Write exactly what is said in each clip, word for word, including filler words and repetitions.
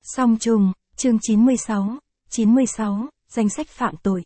Song trùng, chương chín mươi sáu, chín mươi sáu, danh sách phạm tội.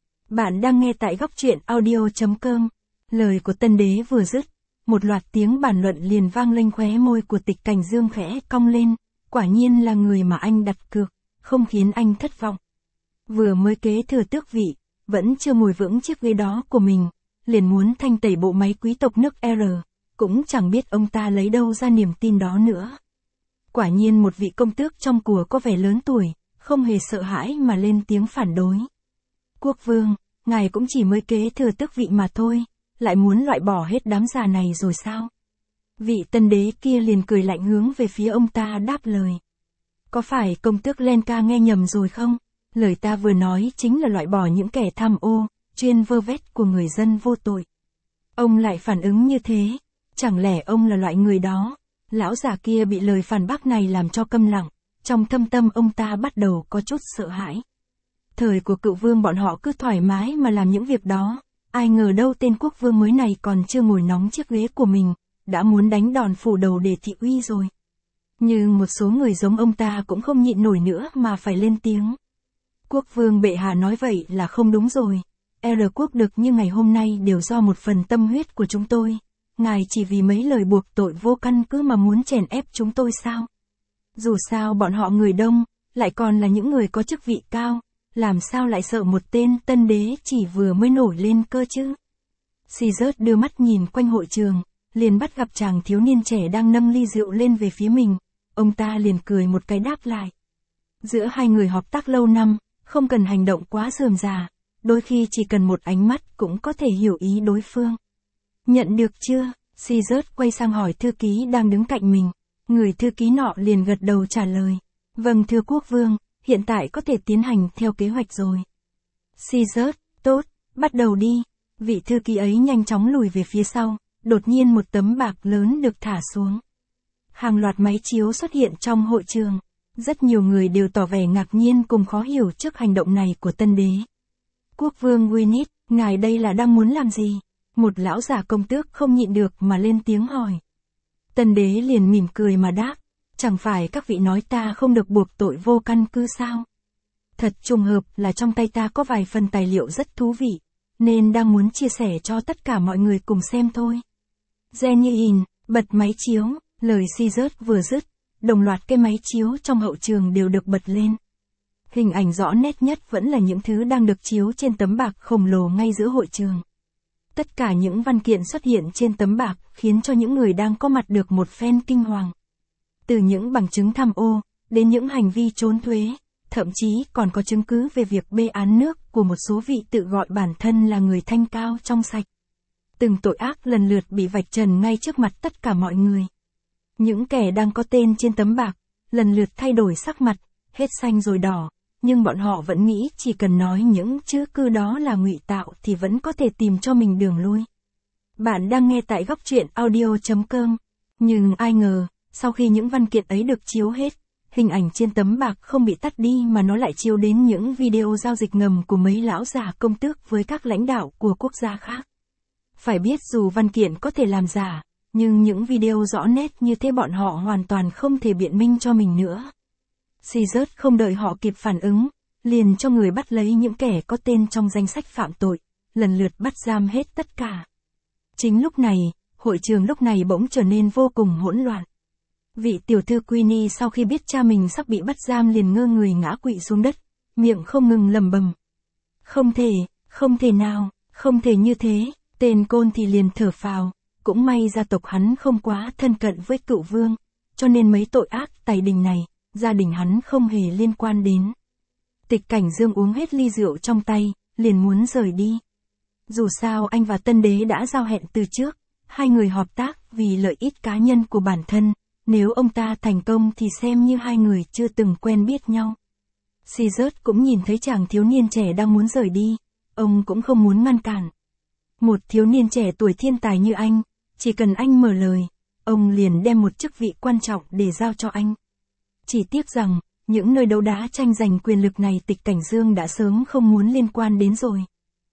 Bạn đang nghe tại góc truyện audio chấm com. Lời của Tân Đế vừa dứt, một loạt tiếng bàn luận liền vang lên khóe môi của Tịch Cảnh Dương khẽ cong lên, quả nhiên là người mà anh đặt cược, không khiến anh thất vọng. Vừa mới kế thừa tước vị, vẫn chưa ngồi vững chiếc ghế đó của mình, liền muốn thanh tẩy bộ máy quý tộc nước R, cũng chẳng biết ông ta lấy đâu ra niềm tin đó nữa. Quả nhiên một vị công tước trong của có vẻ lớn tuổi, không hề sợ hãi mà lên tiếng phản đối. Quốc vương, ngài cũng chỉ mới kế thừa tước vị mà thôi, lại muốn loại bỏ hết đám già này rồi sao? Vị tân đế kia liền cười lạnh hướng về phía ông ta đáp lời. Có phải công tước Lenka nghe nhầm rồi không? Lời ta vừa nói chính là loại bỏ những kẻ tham ô, chuyên vơ vét của người dân vô tội. Ông lại phản ứng như thế, chẳng lẽ ông là loại người đó? Lão già kia bị lời phản bác này làm cho câm lặng, trong thâm tâm ông ta bắt đầu có chút sợ hãi. Thời của cựu vương bọn họ cứ thoải mái mà làm những việc đó, ai ngờ đâu tên quốc vương mới này còn chưa ngồi nóng chiếc ghế của mình, đã muốn đánh đòn phủ đầu để thị uy rồi. Nhưng một số người giống ông ta cũng không nhịn nổi nữa mà phải lên tiếng. Quốc vương bệ hạ nói vậy là không đúng rồi, R quốc được như ngày hôm nay đều do một phần tâm huyết của chúng tôi. Ngài chỉ vì mấy lời buộc tội vô căn cứ mà muốn chèn ép chúng tôi sao? Dù sao bọn họ người đông, lại còn là những người có chức vị cao, làm sao lại sợ một tên tân đế chỉ vừa mới nổi lên cơ chứ? Caesar đưa mắt nhìn quanh hội trường, liền bắt gặp chàng thiếu niên trẻ đang nâng ly rượu lên về phía mình, ông ta liền cười một cái đáp lại. Giữa hai người hợp tác lâu năm, không cần hành động quá rườm rà, đôi khi chỉ cần một ánh mắt cũng có thể hiểu ý đối phương. Nhận được chưa? Caesar quay sang hỏi thư ký đang đứng cạnh mình. Người thư ký nọ liền gật đầu trả lời. Vâng thưa quốc vương, hiện tại có thể tiến hành theo kế hoạch rồi. Caesar, tốt, bắt đầu đi. Vị thư ký ấy nhanh chóng lùi về phía sau, đột nhiên một tấm bạc lớn được thả xuống. Hàng loạt máy chiếu xuất hiện trong hội trường. Rất nhiều người đều tỏ vẻ ngạc nhiên cùng khó hiểu trước hành động này của tân đế. Quốc vương Gwynedd, ngài đây là đang muốn làm gì? Một lão già công tước không nhịn được mà lên tiếng hỏi. Tân đế liền mỉm cười mà đáp, chẳng phải các vị nói ta không được buộc tội vô căn cứ sao? Thật trùng hợp là trong tay ta có vài phần tài liệu rất thú vị, nên đang muốn chia sẻ cho tất cả mọi người cùng xem thôi. Genuine, bật máy chiếu, lời Caesar vừa dứt, đồng loạt cái máy chiếu trong hậu trường đều được bật lên. Hình ảnh rõ nét nhất vẫn là những thứ đang được chiếu trên tấm bạc khổng lồ ngay giữa hội trường. Tất cả những văn kiện xuất hiện trên tấm bạc khiến cho những người đang có mặt được một phen kinh hoàng. Từ những bằng chứng tham ô, đến những hành vi trốn thuế, thậm chí còn có chứng cứ về việc bê án nước của một số vị tự gọi bản thân là người thanh cao trong sạch. Từng tội ác lần lượt bị vạch trần ngay trước mặt tất cả mọi người. Những kẻ đang có tên trên tấm bạc, lần lượt thay đổi sắc mặt, hết xanh rồi đỏ. Nhưng bọn họ vẫn nghĩ chỉ cần nói những chữ cư đó là ngụy tạo thì vẫn có thể tìm cho mình đường lui. Bạn đang nghe tại góc truyện audio chấm com. Nhưng ai ngờ, sau khi những văn kiện ấy được chiếu hết, hình ảnh trên tấm bạc không bị tắt đi mà nó lại chiếu đến những video giao dịch ngầm của mấy lão già công tước với các lãnh đạo của quốc gia khác. Phải biết dù văn kiện có thể làm giả, nhưng những video rõ nét như thế bọn họ hoàn toàn không thể biện minh cho mình nữa. Caesar không đợi họ kịp phản ứng, liền cho người bắt lấy những kẻ có tên trong danh sách phạm tội, lần lượt bắt giam hết tất cả. Chính lúc này, hội trường lúc này bỗng trở nên vô cùng hỗn loạn. Vị tiểu thư Queenie sau khi biết cha mình sắp bị bắt giam liền ngơ người ngã quỵ xuống đất, miệng không ngừng lẩm bẩm. Không thể, không thể nào, không thể như thế, tên côn thì liền thở phào, cũng may gia tộc hắn không quá thân cận với cựu vương, cho nên mấy tội ác tày đình này, gia đình hắn không hề liên quan đến. Tịch Cảnh Dương uống hết ly rượu trong tay, liền muốn rời đi. Dù sao anh và tân đế đã giao hẹn từ trước, hai người hợp tác vì lợi ích cá nhân của bản thân, nếu ông ta thành công thì xem như hai người chưa từng quen biết nhau. Caesar cũng nhìn thấy chàng thiếu niên trẻ đang muốn rời đi, ông cũng không muốn ngăn cản. Một thiếu niên trẻ tuổi thiên tài như anh, chỉ cần anh mở lời, ông liền đem một chức vị quan trọng để giao cho anh. Chỉ tiếc rằng, những nơi đấu đá tranh giành quyền lực này Tịch Cảnh Dương đã sớm không muốn liên quan đến rồi.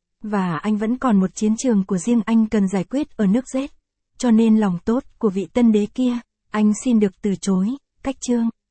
Và anh vẫn còn một chiến trường của riêng anh cần giải quyết ở nước Z, cho nên lòng tốt của vị tân đế kia, anh xin được từ chối, cách chương.